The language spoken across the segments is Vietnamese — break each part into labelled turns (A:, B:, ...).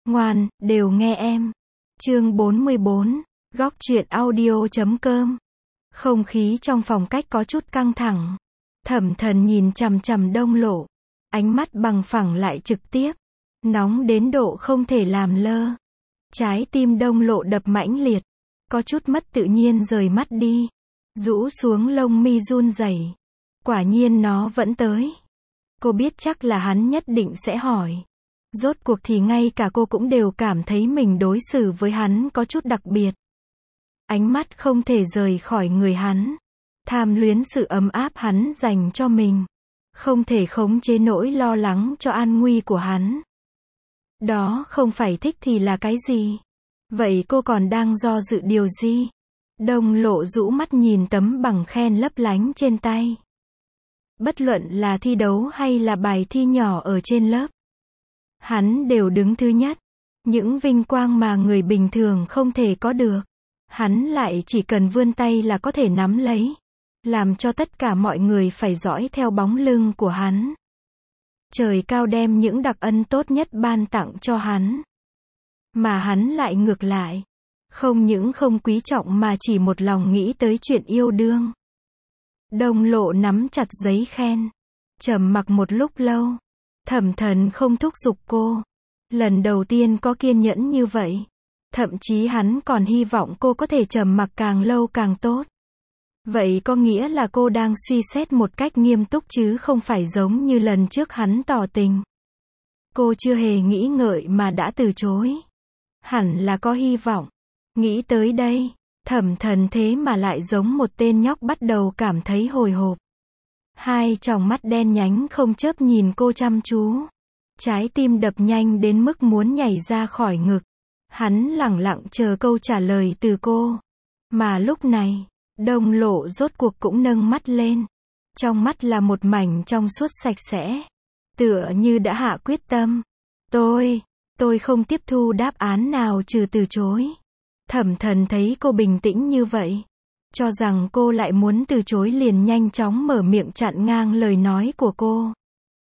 A: Ngoan, đều nghe em. Chương 44, góc truyện audio.com. Không khí trong phòng cách có chút căng thẳng. Thẩm Thần nhìn chằm chằm Đông Lộ. Ánh mắt bằng phẳng lại trực tiếp. Nóng đến độ không thể làm lơ. Trái tim Đông Lộ đập mãnh liệt. Có chút mất tự nhiên rời mắt đi. Rũ xuống lông mi run rẩy. Quả nhiên nó vẫn tới. Cô biết chắc là hắn nhất định sẽ hỏi. Rốt cuộc thì ngay cả cô cũng đều cảm thấy mình đối xử với hắn có chút đặc biệt. Ánh mắt không thể rời khỏi người hắn. Tham luyến sự ấm áp hắn dành cho mình. Không thể khống chế nỗi lo lắng cho an nguy của hắn. Đó không phải thích thì là cái gì? Vậy cô còn đang do dự điều gì? Đông Lộ rũ mắt nhìn tấm bằng khen lấp lánh trên tay. Bất luận là thi đấu hay là bài thi nhỏ ở trên lớp, hắn đều đứng thứ nhất. Những vinh quang mà người bình thường không thể có được, hắn lại chỉ cần vươn tay là có thể nắm lấy. Làm cho tất cả mọi người phải dõi theo bóng lưng của hắn. Trời cao đem những đặc ân tốt nhất ban tặng cho hắn. Mà hắn lại ngược lại. Không những không quý trọng mà chỉ một lòng nghĩ tới chuyện yêu đương. Đông Lộ nắm chặt giấy khen. Trầm mặc một lúc lâu. Thẩm Thần không thúc giục cô. Lần đầu tiên có kiên nhẫn như vậy. Thậm chí hắn còn hy vọng cô có thể trầm mặc càng lâu càng tốt. Vậy có nghĩa là cô đang suy xét một cách nghiêm túc chứ không phải giống như lần trước hắn tỏ tình. Cô chưa hề nghĩ ngợi mà đã từ chối. Hẳn là có hy vọng. Nghĩ tới đây, Thẩm Thần thế mà lại giống một tên nhóc bắt đầu cảm thấy hồi hộp. Hai tròng mắt đen nhánh không chớp nhìn cô chăm chú. Trái tim đập nhanh đến mức muốn nhảy ra khỏi ngực. Hắn lẳng lặng chờ câu trả lời từ cô. Mà lúc này, Đông Lộ rốt cuộc cũng nâng mắt lên. Trong mắt là một mảnh trong suốt sạch sẽ. Tựa như đã hạ quyết tâm. Tôi không tiếp thu đáp án nào trừ từ chối. Thẩm Thần thấy cô bình tĩnh như vậy. Cho rằng cô lại muốn từ chối liền nhanh chóng mở miệng chặn ngang lời nói của cô.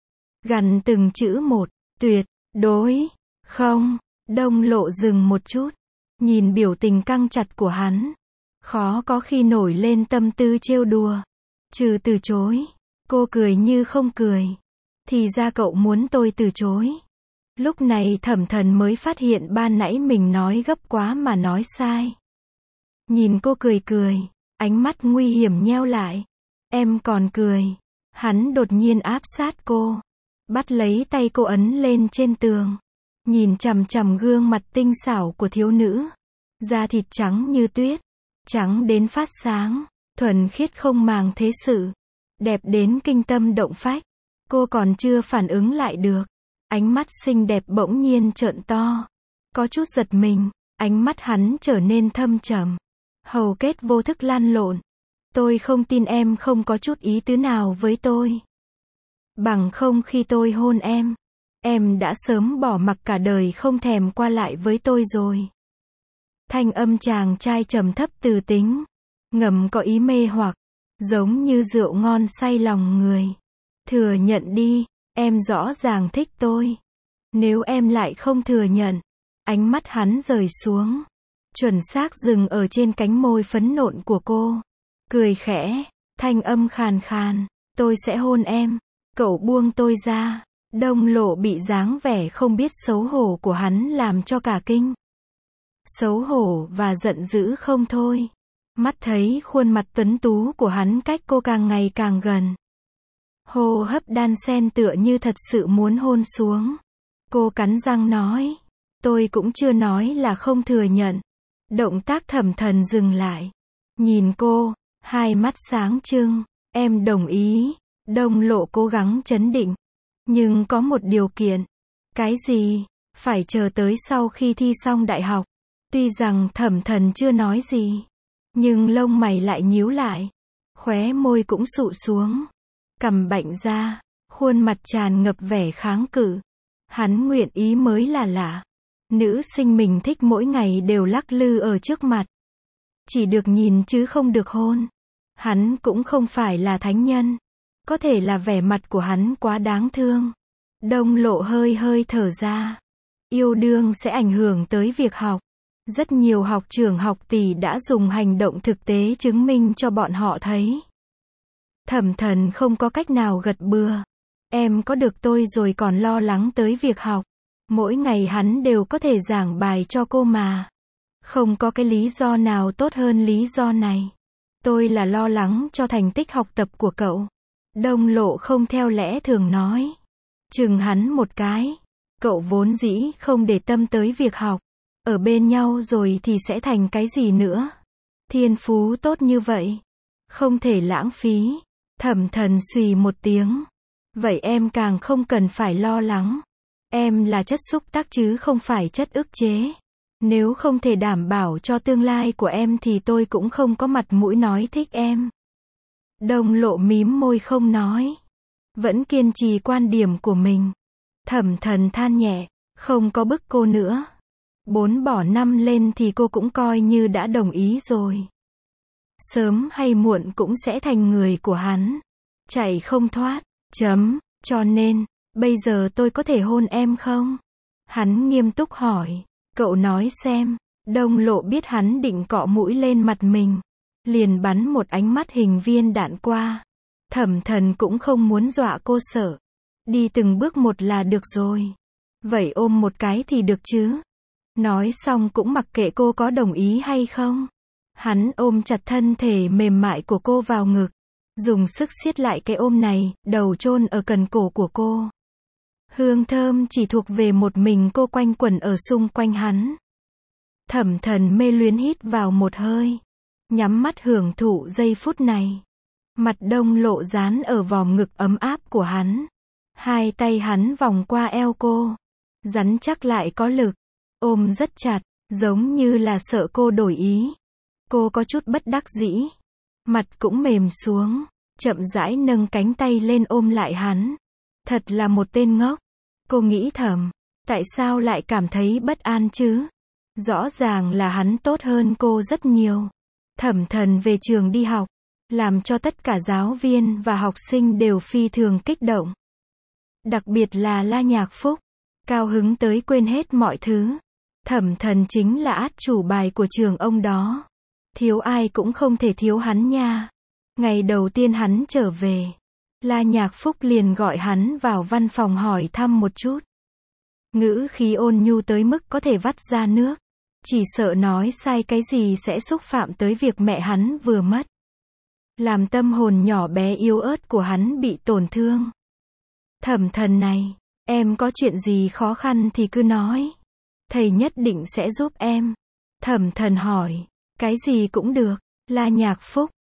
A: Gằn từng chữ một, tuyệt, đối, không. Đông Lộ dừng một chút. Nhìn biểu tình căng chặt của hắn. Khó có khi nổi lên tâm tư trêu đùa. Trừ từ chối. Cô cười như không cười. Thì ra cậu muốn tôi từ chối. Lúc này Thẩm Thần mới phát hiện ban nãy mình nói gấp quá mà nói sai. Nhìn cô cười cười. Ánh mắt nguy hiểm nheo lại. Em còn cười. Hắn đột nhiên áp sát cô. Bắt lấy tay cô ấn lên trên tường. Nhìn chằm chằm gương mặt tinh xảo của thiếu nữ. Da thịt trắng như tuyết. Trắng đến phát sáng. Thuần khiết không màng thế sự. Đẹp đến kinh tâm động phách. Cô còn chưa phản ứng lại được. Ánh mắt xinh đẹp bỗng nhiên trợn to. Có chút giật mình. Ánh mắt hắn trở nên thâm trầm. Hầu kết vô thức lan lộn. Tôi không tin em không có chút ý tứ nào với tôi. Bằng không khi tôi hôn em đã sớm bỏ mặc cả đời không thèm qua lại với tôi rồi. Thanh âm chàng trai trầm thấp từ tính. Ngầm có ý mê hoặc. Giống như rượu ngon say lòng người. Thừa nhận đi, em rõ ràng thích tôi. Nếu em lại không thừa nhận. Ánh mắt hắn rời xuống. Chuẩn xác dừng ở trên cánh môi phấn nộn của cô. Cười khẽ, thanh âm khàn khàn. Tôi sẽ hôn em. Cậu buông tôi ra. Đông Lộ bị dáng vẻ không biết xấu hổ của hắn làm cho cả kinh. Xấu hổ và giận dữ không thôi. Mắt thấy khuôn mặt tuấn tú của hắn cách cô càng ngày càng gần. Hô hấp đan xen tựa như thật sự muốn hôn xuống. Cô cắn răng nói. Tôi cũng chưa nói là không thừa nhận. Động tác Thẩm Thần dừng lại. Nhìn cô, hai mắt sáng trưng. Em đồng ý. Đông Lộ cố gắng trấn định. Nhưng có một điều kiện. Cái gì? Phải chờ tới sau khi thi xong đại học. Tuy rằng Thẩm Thần chưa nói gì. Nhưng lông mày lại nhíu lại. Khóe môi cũng sụ xuống. Cằm bạnh ra. Khuôn mặt tràn ngập vẻ kháng cự. Hắn nguyện ý mới là lạ. Nữ sinh mình thích mỗi ngày đều lắc lư ở trước mặt. Chỉ được nhìn chứ không được hôn. Hắn cũng không phải là thánh nhân. Có thể là vẻ mặt của hắn quá đáng thương. Đông Lộ hơi hơi thở ra. Yêu đương sẽ ảnh hưởng tới việc học. Rất nhiều học trưởng học tỷ đã dùng hành động thực tế chứng minh cho bọn họ thấy. Thẩm Thần không có cách nào gật bừa. Em có được tôi rồi còn lo lắng tới việc học. Mỗi ngày hắn đều có thể giảng bài cho cô mà. Không có cái lý do nào tốt hơn lý do này. Tôi là lo lắng cho thành tích học tập của cậu. Đông Lộ không theo lẽ thường nói. Chừng hắn một cái. Cậu vốn dĩ không để tâm tới việc học. Ở bên nhau rồi thì sẽ thành cái gì nữa. Thiên phú tốt như vậy. Không thể lãng phí. Thẩm Thần xùy một tiếng. Vậy em càng không cần phải lo lắng. Em là chất xúc tác chứ không phải chất ức chế. Nếu không thể đảm bảo cho tương lai của em thì tôi cũng không có mặt mũi nói thích em. Đông Lộ mím môi không nói. Vẫn kiên trì quan điểm của mình. Thẩm Thần than nhẹ. Không có bức cô nữa. 4 bỏ 5 lên thì cô cũng coi như đã đồng ý rồi. Sớm hay muộn cũng sẽ thành người của hắn. Chạy không thoát. Cho nên, bây giờ tôi có thể hôn em không? Hắn nghiêm túc hỏi. Cậu nói xem. Đông Lộ biết hắn định cọ mũi lên mặt mình. Liền bắn một ánh mắt hình viên đạn qua. Thẩm Thần cũng không muốn dọa cô sợ. Đi từng bước một là được rồi. Vậy ôm một cái thì được chứ? Nói xong cũng mặc kệ cô có đồng ý hay không. Hắn ôm chặt thân thể mềm mại của cô vào ngực. Dùng sức siết lại cái ôm này, đầu chôn ở cần cổ của cô. Hương thơm chỉ thuộc về một mình cô quanh quẩn ở xung quanh hắn. Thẩm Thần mê luyến hít vào một hơi. Nhắm mắt hưởng thụ giây phút này. Mặt Đông Lộ dán ở vòm ngực ấm áp của hắn. Hai tay hắn vòng qua eo cô. Rắn chắc lại có lực. Ôm rất chặt, giống như là sợ cô đổi ý. Cô có chút bất đắc dĩ. Mặt cũng mềm xuống. Chậm rãi nâng cánh tay lên ôm lại hắn. Thật là một tên ngốc. Cô nghĩ thầm. Tại sao lại cảm thấy bất an chứ? Rõ ràng là hắn tốt hơn cô rất nhiều. Thẩm Thần về trường đi học. Làm cho tất cả giáo viên và học sinh đều phi thường kích động. Đặc biệt là La Nhạc Phúc. Cao hứng tới quên hết mọi thứ. Thẩm Thần chính là át chủ bài của trường ông đó. Thiếu ai cũng không thể thiếu hắn nha. Ngày đầu tiên hắn trở về. La Nhạc Phúc liền gọi hắn vào văn phòng hỏi thăm một chút. Ngữ khí ôn nhu tới mức có thể vắt ra nước. Chỉ sợ nói sai cái gì sẽ xúc phạm tới việc mẹ hắn vừa mất. Làm tâm hồn nhỏ bé yếu ớt của hắn bị tổn thương. Thẩm Thần này, em có chuyện gì khó khăn thì cứ nói. Thầy nhất định sẽ giúp em. Thẩm Thần hỏi. Cái gì cũng được. La Nhạc Phúc.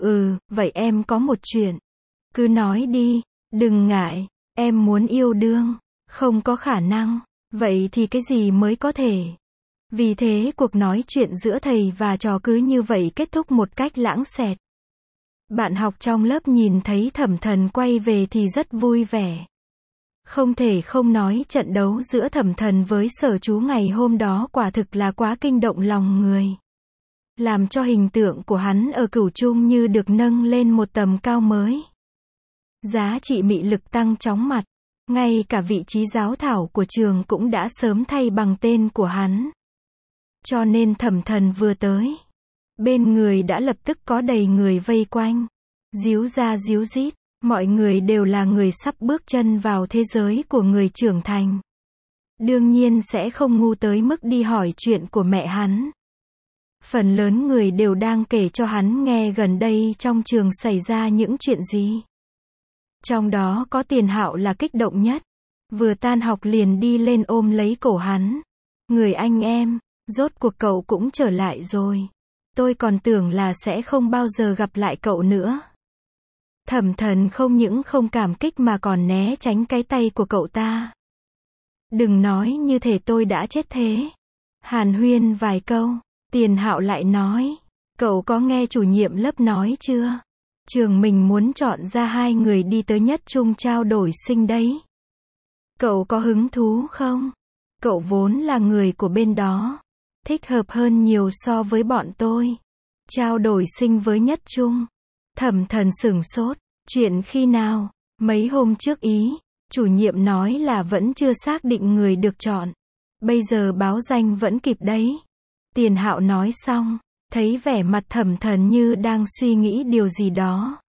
A: Vậy em có một chuyện. Cứ nói đi. Đừng ngại. Em muốn yêu đương. Không có khả năng. Vậy thì cái gì mới có thể? Vì thế cuộc nói chuyện giữa thầy và trò cứ như vậy kết thúc một cách lãng xẹt. Bạn học trong lớp nhìn thấy Thẩm Thần quay về thì rất vui vẻ. Không thể không nói trận đấu giữa Thẩm Thần với Sở Chú ngày hôm đó quả thực là quá kinh động lòng người. Làm cho hình tượng của hắn ở Cửu Trung như được nâng lên một tầm cao mới. Giá trị mị lực tăng chóng mặt. Ngay cả vị trí giáo thảo của trường cũng đã sớm thay bằng tên của hắn. Cho nên Thẩm Thần vừa tới. Bên người đã lập tức có đầy người vây quanh. Díu ra díu dít. Mọi người đều là người sắp bước chân vào thế giới của người trưởng thành. Đương nhiên sẽ không ngu tới mức đi hỏi chuyện của mẹ hắn. Phần lớn người đều đang kể cho hắn nghe gần đây trong trường xảy ra những chuyện gì. Trong đó có Tiền Hạo là kích động nhất. Vừa tan học liền đi lên ôm lấy cổ hắn. Người anh em, rốt cuộc cậu cũng trở lại rồi. Tôi còn tưởng là sẽ không bao giờ gặp lại cậu nữa. Thẩm Thần không những không cảm kích mà còn né tránh cái tay của cậu ta. Đừng nói như thể tôi đã chết thế. Hàn huyên vài câu, Tiền Hạo lại nói. Cậu có nghe chủ nhiệm lớp nói chưa? Trường mình muốn chọn ra 2 người đi tới nhất trung trao đổi sinh đấy. Cậu có hứng thú không? Cậu vốn là người của bên đó. Thích hợp hơn nhiều so với bọn tôi. Trao đổi sinh với nhất trung. Thẩm Thần sửng sốt. Chuyện khi nào? Mấy hôm trước ý. Chủ nhiệm nói là vẫn chưa xác định người được chọn. Bây giờ báo danh vẫn kịp đấy. Tiền Hạo nói xong, thấy vẻ mặt Thẩm Thần như đang suy nghĩ điều gì đó.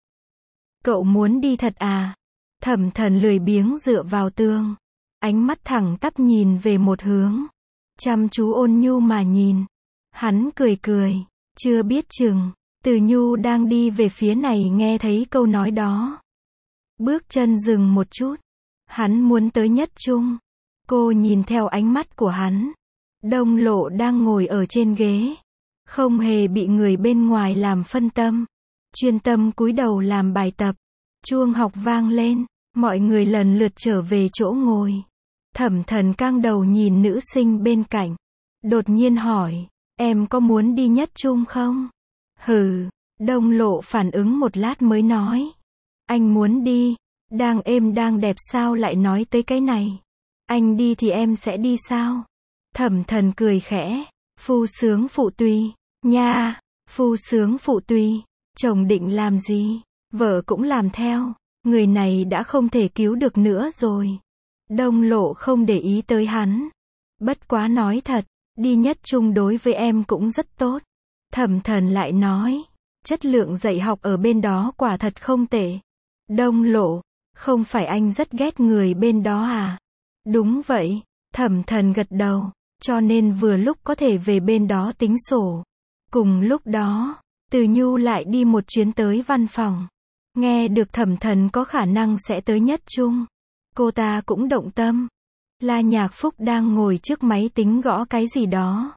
A: Cậu muốn đi thật à? Thẩm Thần lười biếng dựa vào tường, ánh mắt thẳng tắp nhìn về một hướng, chăm chú ôn nhu mà nhìn. Hắn cười cười, chưa biết chừng. Từ Nhu đang đi về phía này nghe thấy câu nói đó. Bước chân dừng một chút. Hắn muốn tới Nhất Trung. Cô nhìn theo ánh mắt của hắn. Đông Lộ đang ngồi ở trên ghế, không hề bị người bên ngoài làm phân tâm, chuyên tâm cúi đầu làm bài tập. Chuông học vang lên, mọi người lần lượt trở về chỗ ngồi. Thẩm Thần căng đầu nhìn nữ sinh bên cạnh, đột nhiên hỏi, em có muốn đi Nhất Trung không? Hừ. Đông Lộ phản ứng một lát mới nói, anh muốn đi. Đang êm đang đẹp sao lại nói tới cái này? Anh đi thì em sẽ đi sao? Thẩm Thần cười khẽ, phu sướng phụ tùy, nha, phu sướng phụ tùy, chồng định làm gì, vợ cũng làm theo, người này đã không thể cứu được nữa rồi. Đông Lộ không để ý tới hắn. Bất quá nói thật, đi Nhất Trung đối với em cũng rất tốt. Thẩm Thần lại nói, chất lượng dạy học ở bên đó quả thật không tệ. Đông Lộ, không phải anh rất ghét người bên đó à? Đúng vậy, Thẩm Thần gật đầu, cho nên vừa lúc có thể về bên đó tính sổ. Cùng lúc đó, Từ Nhu lại đi một chuyến tới văn phòng. Nghe được Thẩm Thần có khả năng sẽ tới Nhất Trung, cô ta cũng động tâm. La Nhạc Phúc đang ngồi trước máy tính gõ cái gì đó.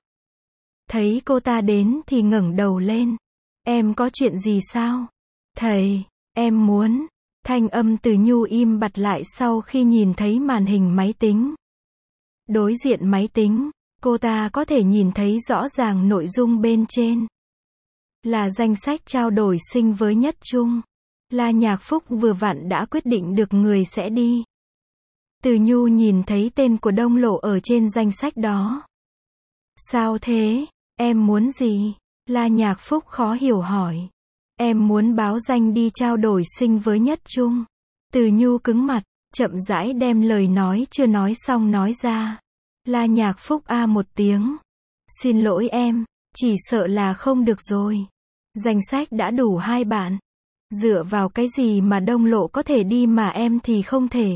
A: Thấy cô ta đến thì ngẩng đầu lên. Em có chuyện gì sao? Thầy, em muốn. Thanh âm Từ Nhu im bặt lại sau khi nhìn thấy màn hình máy tính. Đối diện máy tính, cô ta có thể nhìn thấy rõ ràng nội dung bên trên. Là danh sách trao đổi sinh với Nhất Trung. La Nhạc Phúc vừa vặn đã quyết định được người sẽ đi. Từ Nhu nhìn thấy tên của Đông Lộ ở trên danh sách đó. Sao thế? Em muốn gì? La Nhạc Phúc khó hiểu hỏi. Em muốn báo danh đi trao đổi sinh với Nhất Trung. Từ Nhu cứng mặt, chậm rãi đem lời nói chưa nói xong nói ra. La Nhạc Phúc a một tiếng. Xin lỗi em, chỉ sợ là không được rồi. Danh sách đã đủ 2 bạn. Dựa vào cái gì mà Đông Lộ có thể đi mà em thì không thể?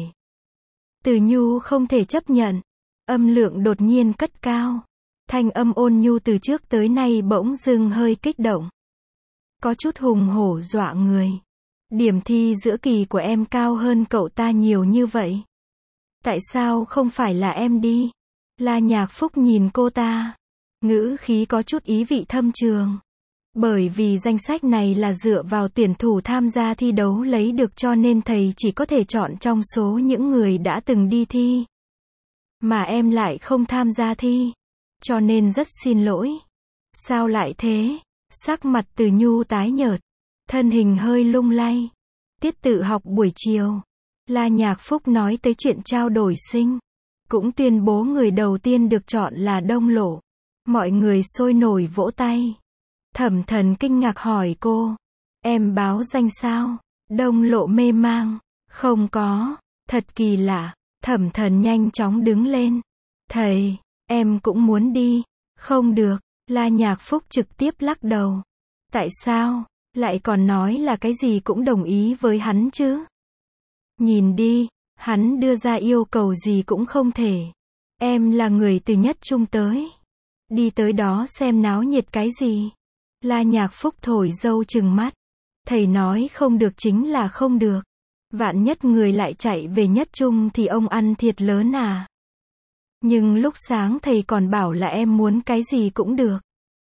A: Từ Nhu không thể chấp nhận. Âm lượng đột nhiên cất cao. Thanh âm ôn nhu từ trước tới nay bỗng dưng hơi kích động. Có chút hùng hổ dọa người. Điểm thi giữa kỳ của em cao hơn cậu ta nhiều như vậy. Tại sao không phải là em đi? La Nhạc Phúc nhìn cô ta. Ngữ khí có chút ý vị thâm trường. Bởi vì danh sách này là dựa vào tuyển thủ tham gia thi đấu lấy được cho nên thầy chỉ có thể chọn trong số những người đã từng đi thi. Mà em lại không tham gia thi. Cho nên rất xin lỗi. Sao lại thế? Sắc mặt Từ Nhu tái nhợt. Thân hình hơi lung lay. Tiết tự học buổi chiều. La Nhạc Phúc nói tới chuyện trao đổi sinh. Cũng tuyên bố người đầu tiên được chọn là Đông Lộ. Mọi người sôi nổi vỗ tay. Thẩm Thần kinh ngạc hỏi cô. Em báo danh sao? Đông Lộ mê mang. Không có. Thật kỳ lạ. Thẩm Thần nhanh chóng đứng lên. Thầy, em cũng muốn đi. Không được. La Nhạc Phúc trực tiếp lắc đầu. Tại sao? Lại còn nói là cái gì cũng đồng ý với hắn chứ? Nhìn đi, hắn đưa ra yêu cầu gì cũng không thể. Em là người từ Nhất Trung tới. Đi tới đó xem náo nhiệt cái gì? La Nhạc Phúc thổi dâu trừng mắt. Thầy nói không được chính là không được. Vạn nhất người lại chạy về Nhất Trung thì ông ăn thiệt lớn à? Nhưng lúc sáng thầy còn bảo là em muốn cái gì cũng được.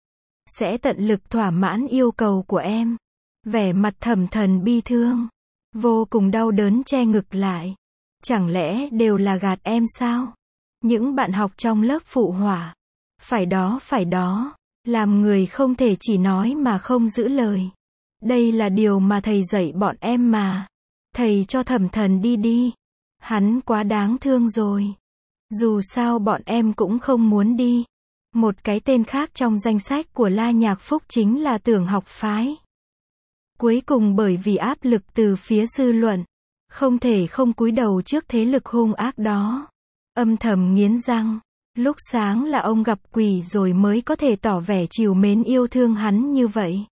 A: Sẽ tận lực thỏa mãn yêu cầu của em. Vẻ mặt Thẩm Thần bi thương. Vô cùng đau đớn che ngực lại. Chẳng lẽ đều là gạt em sao? Những bạn học trong lớp phụ họa. Phải đó. Làm người không thể chỉ nói mà không giữ lời. Đây là điều mà thầy dạy bọn em mà. Thầy cho Thẩm Thần đi. Hắn quá đáng thương rồi. Dù sao bọn em cũng không muốn đi. Một cái tên khác trong danh sách của La Nhạc Phúc chính là Tưởng Học Phái. Cuối cùng bởi vì áp lực từ phía dư luận, không thể không cúi đầu trước thế lực hung ác đó. Âm thầm nghiến răng, Lúc sáng là ông gặp quỷ rồi mới có thể tỏ vẻ trìu mến yêu thương hắn như vậy.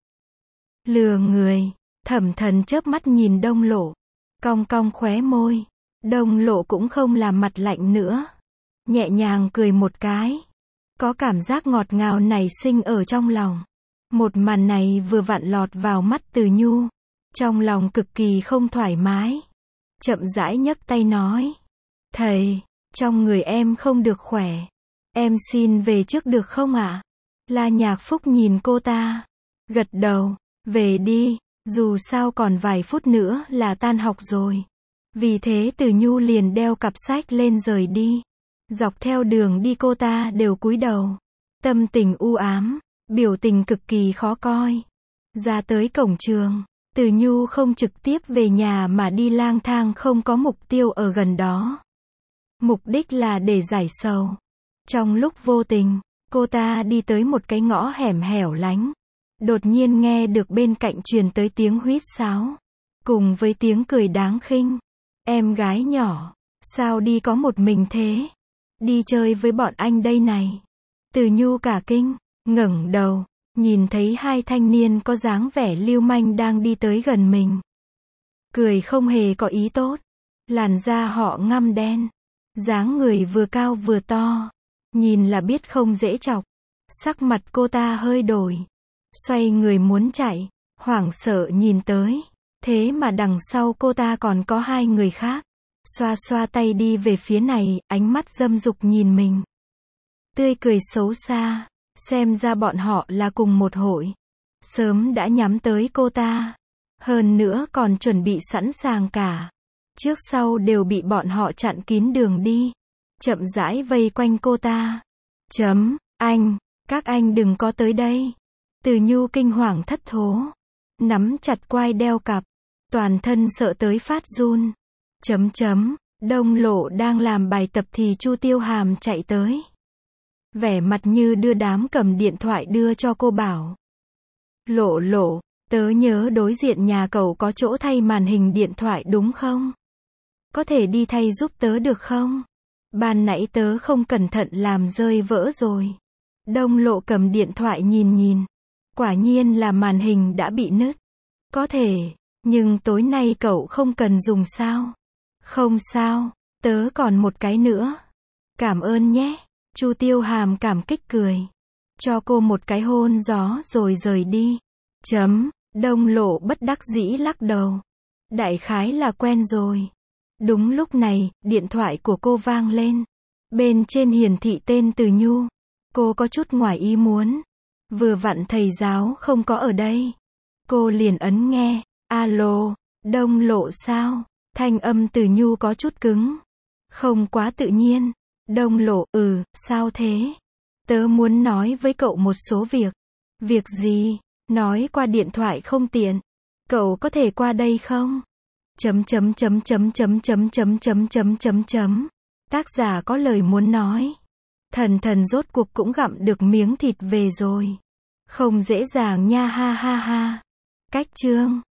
A: Lừa người. Thẩm Thần chớp mắt nhìn Đông Lộ. Cong cong khóe môi. Đông Lộ cũng không làm mặt lạnh nữa. Nhẹ nhàng cười một cái. Có cảm giác ngọt ngào nảy sinh ở trong lòng. Một màn này vừa vặn lọt vào mắt Từ Nhu. Trong lòng cực kỳ không thoải mái. Chậm rãi nhấc tay nói. Thầy, trong người em không được khỏe. Em xin về trước được không ạ? La Nhạc Phúc nhìn cô ta. Gật đầu. Về đi, dù sao còn vài phút nữa là tan học rồi. Vì thế Từ Nhu liền đeo cặp sách lên rời đi. Dọc theo đường đi cô ta đều cúi đầu. Tâm tình u ám, biểu tình cực kỳ khó coi. Ra tới cổng trường, Từ Nhu không trực tiếp về nhà mà đi lang thang không có mục tiêu ở gần đó. Mục đích là để giải sầu. Trong lúc vô tình, cô ta đi tới một cái ngõ hẻm hẻo lánh. Đột nhiên nghe được bên cạnh truyền tới tiếng huýt sáo. Cùng với tiếng cười đáng khinh. Em gái nhỏ, sao đi có một mình thế? Đi chơi với bọn anh đây này. Từ Nhu cả kinh, ngẩng đầu, nhìn thấy hai thanh niên có dáng vẻ lưu manh đang đi tới gần mình. Cười không hề có ý tốt. Làn da họ ngăm đen. Dáng người vừa cao vừa to. Nhìn là biết không dễ chọc. Sắc mặt cô ta hơi đổi. Xoay người muốn chạy. Hoảng sợ nhìn tới. Thế mà đằng sau cô ta còn có hai người khác. Xoa xoa tay đi về phía này, ánh mắt dâm dục nhìn mình. Tươi cười xấu xa. Xem ra bọn họ là cùng một hội. Sớm đã nhắm tới cô ta. Hơn nữa còn chuẩn bị sẵn sàng cả. Trước sau đều bị bọn họ chặn kín đường đi. Chậm rãi vây quanh cô ta. Anh, các anh đừng có tới đây. Từ Nhu kinh hoàng thất thố. Nắm chặt quai đeo cặp. Toàn thân sợ tới phát run. Đông Lộ đang làm bài tập thì Chu Tiêu Hàm chạy tới. Vẻ mặt như đưa đám cầm điện thoại đưa cho cô bảo. Lộ, tớ nhớ đối diện nhà cậu có chỗ thay màn hình điện thoại đúng không? Có thể đi thay giúp tớ được không? Ban nãy tớ không cẩn thận làm rơi vỡ rồi. Đông Lộ cầm điện thoại nhìn. Quả nhiên là màn hình đã bị nứt. Có thể, nhưng tối nay cậu không cần dùng sao? Không sao, tớ còn một cái nữa. Cảm ơn nhé. Chu Tiêu Hàm cảm kích cười. Cho cô một cái hôn gió rồi rời đi. Đông Lộ bất đắc dĩ lắc đầu. Đại khái là quen rồi. Đúng lúc này, điện thoại của cô vang lên. Bên trên hiển thị tên Từ Nhu. Cô có chút ngoài ý muốn. Vừa vặn thầy giáo không có ở đây. Cô liền ấn nghe. Alo, Đông Lộ sao? Thanh âm Từ Nhu có chút cứng. Không quá tự nhiên. Đông Lộ, sao thế? Tớ muốn nói với cậu một số việc. Việc gì? Nói qua điện thoại không tiện. Cậu có thể qua đây không? Tác giả có lời muốn nói. Thần rốt cuộc cũng gặm được miếng thịt về rồi. Không dễ dàng nha ha ha ha. Cách chương